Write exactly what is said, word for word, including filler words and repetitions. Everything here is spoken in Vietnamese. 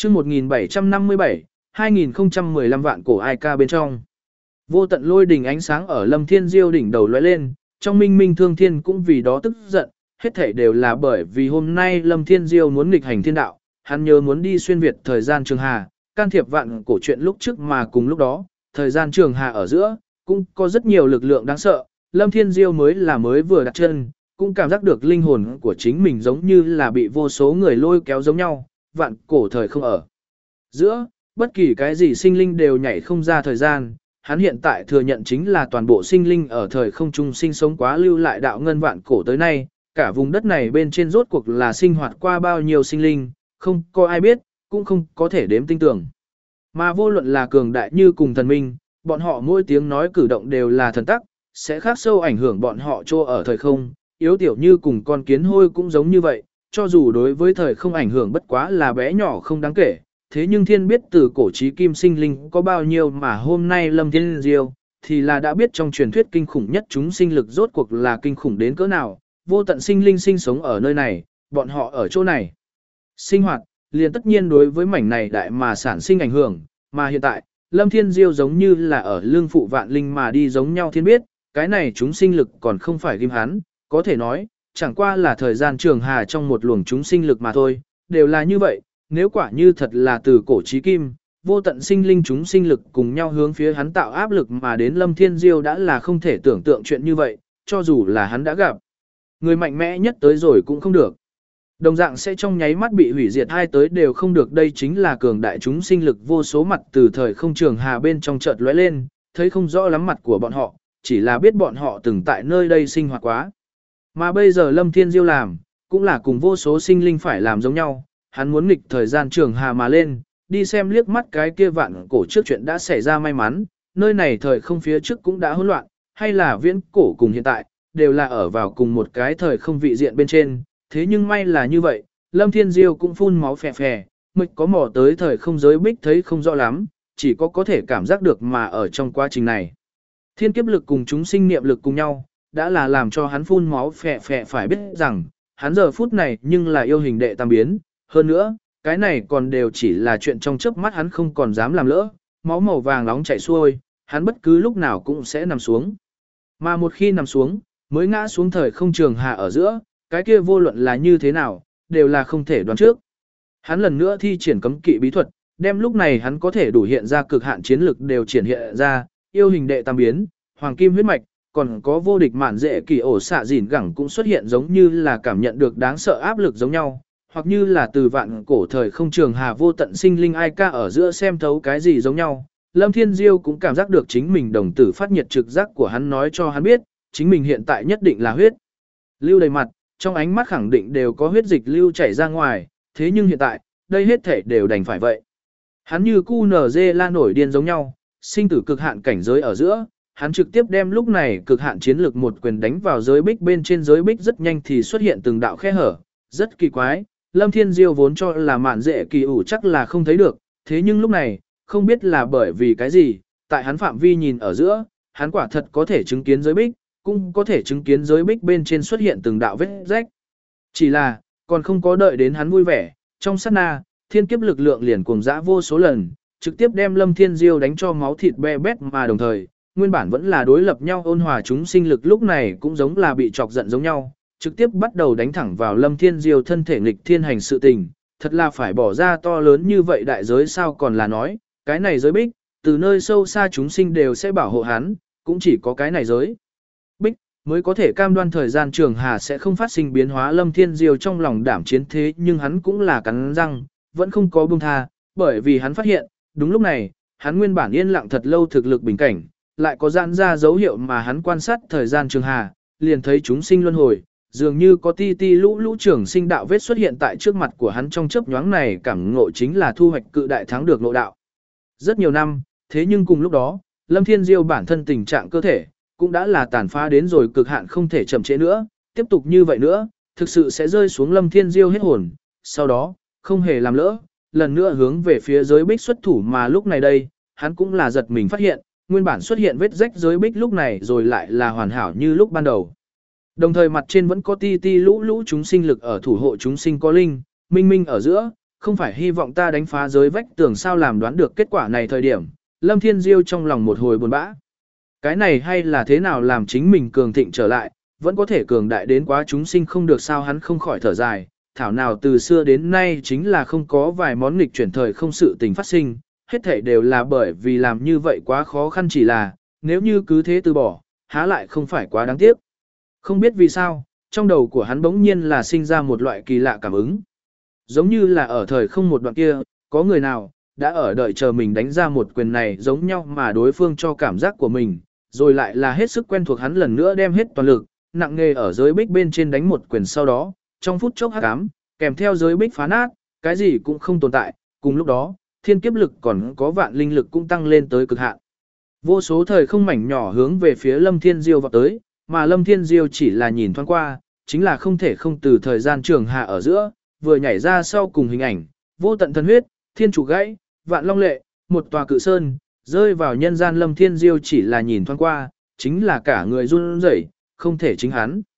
chương một nghìn bảy trăm năm mươi bảy, hai nghìn không trăm mười lăm vạn cổ ai ca bên trong. Vô tận lôi đỉnh ánh sáng ở Lâm Thiên Diêu đỉnh đầu lóe lên, trong minh minh thương thiên cũng vì đó tức giận, hết thảy đều là bởi vì hôm nay Lâm Thiên Diêu muốn nghịch hành thiên đạo, hắn nhớ muốn đi xuyên việt thời gian trường hà, can thiệp vạn cổ chuyện lúc trước mà cùng lúc đó, thời gian trường hà ở giữa, cũng có rất nhiều lực lượng đáng sợ, Lâm Thiên Diêu mới là mới vừa đặt chân, cũng cảm giác được linh hồn của chính mình giống như là bị vô số người lôi kéo giống nhau, vạn cổ thời không ở. Giữa, bất kỳ cái gì sinh linh đều nhảy không ra thời gian, hắn hiện tại thừa nhận chính là toàn bộ sinh linh ở thời không trung sinh sống quá lưu lại đạo ngân vạn cổ tới nay, cả vùng đất này bên trên rốt cuộc là sinh hoạt qua bao nhiêu sinh linh, không có ai biết, cũng không có thể đếm tinh tưởng. Mà vô luận là cường đại như cùng thần minh, bọn họ mỗi tiếng nói cử động đều là thần tắc, sẽ khác sâu ảnh hưởng bọn họ trô ở thời không, yếu tiểu như cùng con kiến hôi cũng giống như vậy, cho dù đối với thời không ảnh hưởng bất quá là bé nhỏ không đáng kể, thế nhưng thiên biết từ cổ chí kim sinh linh có bao nhiêu mà hôm nay Lâm Thiên Diêu thì là đã biết trong truyền thuyết kinh khủng nhất chúng sinh lực rốt cuộc là kinh khủng đến cỡ nào, vô tận sinh linh sinh sống ở nơi này, bọn họ ở chỗ này. Sinh hoạt, liền tất nhiên đối với mảnh này đại mà sản sinh ảnh hưởng, mà hiện tại, Lâm Thiên Diêu giống như là ở lương phụ vạn linh mà đi giống nhau thiên biết, cái này chúng sinh lực còn không phải ghim hắn, có thể nói, chẳng qua là thời gian trường hà trong một luồng chúng sinh lực mà thôi, đều là như vậy, nếu quả như thật là từ cổ chí kim, vô tận sinh linh chúng sinh lực cùng nhau hướng phía hắn tạo áp lực mà đến Lâm Thiên Diêu đã là không thể tưởng tượng chuyện như vậy, cho dù là hắn đã gặp. Người mạnh mẽ nhất tới rồi cũng không được. Đồng dạng sẽ trong nháy mắt bị hủy diệt hai tới đều không được, đây chính là cường đại chúng sinh lực vô số mặt từ thời không trường hà bên trong chợt lóe lên, thấy không rõ lắm mặt của bọn họ, chỉ là biết bọn họ từng tại nơi đây sinh hoạt quá. Mà bây giờ Lâm Thiên Diêu làm, cũng là cùng vô số sinh linh phải làm giống nhau, hắn muốn nghịch thời gian trường hà mà lên, đi xem liếc mắt cái kia vạn cổ trước chuyện đã xảy ra may mắn, nơi này thời không phía trước cũng đã hỗn loạn, hay là viễn cổ cùng hiện tại, đều là ở vào cùng một cái thời không vị diện bên trên, thế nhưng may là như vậy, Lâm Thiên Diêu cũng phun máu phè phè, mịch có mò tới thời không giới bích thấy không rõ lắm, chỉ có có thể cảm giác được mà ở trong quá trình này. Thiên kiếp lực cùng chúng sinh niệm lực cùng nhau, đã là làm cho hắn phun máu phè phè phải biết rằng, hắn giờ phút này nhưng là yêu hình đệ tam biến, hơn nữa, cái này còn đều chỉ là chuyện trong chớp mắt hắn không còn dám làm lỡ, máu màu vàng nóng chảy xuôi, hắn bất cứ lúc nào cũng sẽ nằm xuống. Mà một khi nằm xuống, mới ngã xuống thời không trường hà ở giữa, cái kia vô luận là như thế nào, đều là không thể đoán trước. Hắn lần nữa thi triển cấm kỵ bí thuật, đem lúc này hắn có thể đủ hiện ra cực hạn chiến lực đều triển hiện ra, yêu hình đệ tam biến, hoàng kim huyết mạch, còn có vô địch mạn dễ kỳ ổ xạ dỉn gẳng cũng xuất hiện giống như là cảm nhận được đáng sợ áp lực giống nhau, hoặc như là từ vạn cổ thời không trường hà vô tận sinh linh ai ca ở giữa xem thấu cái gì giống nhau. Lâm Thiên Diêu cũng cảm giác được chính mình đồng tử phát nhiệt, trực giác của hắn nói cho hắn biết, chính mình hiện tại nhất định là huyết lưu đầy mặt, trong ánh mắt khẳng định đều có huyết dịch lưu chảy ra ngoài, thế nhưng hiện tại, đây hết thể đều đành phải vậy. Hắn như cu nở dê la nổi điên giống nhau, sinh tử cực hạn cảnh giới ở giữa, hắn trực tiếp đem lúc này cực hạn chiến lược một quyền đánh vào giới bích bên trên, giới bích rất nhanh thì xuất hiện từng đạo khe hở, rất kỳ quái. Lâm Thiên Diêu vốn cho là mạn dễ kỳ ủ chắc là không thấy được, thế nhưng lúc này, không biết là bởi vì cái gì, tại hắn phạm vi nhìn ở giữa, hắn quả thật có thể chứng kiến giới bích, cũng có thể chứng kiến giới bích bên trên xuất hiện từng đạo vết rách. Chỉ là, còn không có đợi đến hắn vui vẻ, trong sát na, thiên kiếp lực lượng liền cuồng dã vô số lần, trực tiếp đem Lâm Thiên Diêu đánh cho máu thịt be bét, mà đồng thời, nguyên bản vẫn là đối lập nhau ôn hòa chúng sinh lực lúc này cũng giống là bị chọc giận giống nhau, trực tiếp bắt đầu đánh thẳng vào Lâm Thiên Diêu thân thể nghịch thiên hành sự tình, thật là phải bỏ ra to lớn như vậy đại giới sao, còn là nói, cái này giới bích, từ nơi sâu xa chúng sinh đều sẽ bảo hộ hắn, cũng chỉ có cái này giới bích mới có thể cam đoan thời gian trường hà sẽ không phát sinh biến hóa. Lâm Thiên Diêu trong lòng đảm chiến, thế nhưng hắn cũng là cắn răng, vẫn không có buông tha, bởi vì hắn phát hiện, đúng lúc này, hắn nguyên bản yên lặng thật lâu thực lực bình cảnh, lại có giãn ra dấu hiệu mà hắn quan sát thời gian trường hà, liền thấy chúng sinh luân hồi, dường như có ti ti lũ lũ trưởng sinh đạo vết xuất hiện tại trước mặt của hắn, trong chớp nhoáng này cảm ngộ chính là thu hoạch cự đại thắng được nội đạo. Rất nhiều năm, thế nhưng cùng lúc đó, Lâm Thiên Diêu bản thân tình trạng cơ thể, cũng đã là tàn phá đến rồi cực hạn không thể chậm trễ nữa, tiếp tục như vậy nữa, thực sự sẽ rơi xuống Lâm Thiên Diêu hết hồn, sau đó, không hề làm lỡ, lần nữa hướng về phía giới bích xuất thủ, mà lúc này đây, hắn cũng là giật mình phát hiện, nguyên bản xuất hiện vết rách giới bích lúc này rồi lại là hoàn hảo như lúc ban đầu. Đồng thời mặt trên vẫn có ti ti lũ lũ chúng sinh lực ở thủ hộ chúng sinh có linh, minh minh ở giữa, Không phải hy vọng ta đánh phá giới vách tường sao làm đoán được kết quả này thời điểm, Lâm Thiên Diêu trong lòng một hồi buồn bã. Cái này hay là thế nào làm chính mình cường thịnh trở lại, vẫn có thể cường đại đến quá chúng sinh không được sao hắn không khỏi thở dài, thảo nào từ xưa đến nay chính là không có vài món nghịch chuyển thời không sự tình phát sinh, hết thảy đều là bởi vì làm như vậy quá khó khăn chỉ là, nếu như cứ thế từ bỏ, há lại không phải quá đáng tiếc. Không biết vì sao, trong đầu của hắn bỗng nhiên là sinh ra một loại kỳ lạ cảm ứng. Giống như là ở thời không một đoạn kia, có người nào, đã ở đợi chờ mình đánh ra một quyền này giống nhau mà đối phương cho cảm giác của mình, rồi lại là hết sức quen thuộc hắn lần nữa đem hết toàn lực, nặng nghề ở giới bích bên trên đánh một quyền sau đó, trong phút chốc hắc ám, kèm theo giới bích phá nát, cái gì cũng không tồn tại, cùng lúc đó, thiên kiếp lực còn có vạn linh lực cũng tăng lên tới cực hạn. Vô số thời không mảnh nhỏ hướng về phía Lâm Thiên Diêu vọt tới, mà Lâm Thiên Diêu chỉ là nhìn thoáng qua, chính là không thể không từ thời gian trường hạ ở giữa, vừa nhảy ra sau cùng hình ảnh, vô tận thần huyết, thiên chủ gãy, vạn long lệ, một tòa cự sơn, rơi vào nhân gian Lâm Thiên Diêu chỉ là nhìn thoáng qua, chính là cả người run rẩy, không thể chính hắn.